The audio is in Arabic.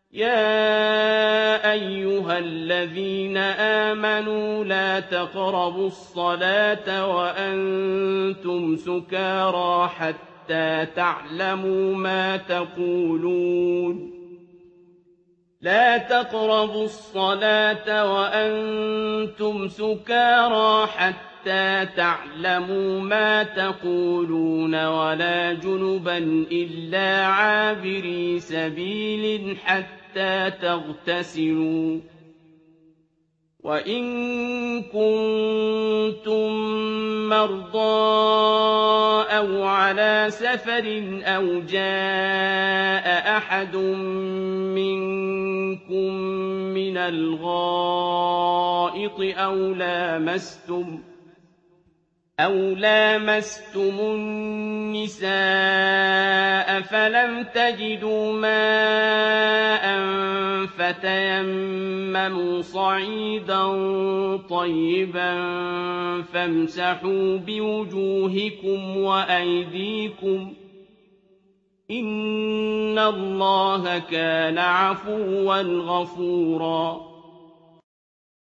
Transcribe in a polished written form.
يَا أَيُّهَا الَّذِينَ آمَنُوا لَا تَقْرَبُوا الصَّلَاةَ وَأَنتُمْ سُكَارَىٰ حَتَّىٰ تَعْلَمُوا مَا تَقُولُونَ لا تقربوا الصلاة وأنتم سكارى حتى تعلموا ما تقولون ولا جنبا إلا عابري سبيل حتى تغتسلوا وإن كنتم مرضى أو على سفر أو جاء أحد منكم من الغائط أو لامستم النساء فلم تجدوا ماء فتيمموا صعيدا طيبا فامسحوا بوجوهكم وأيديكم إن الله كان عفوا غفورا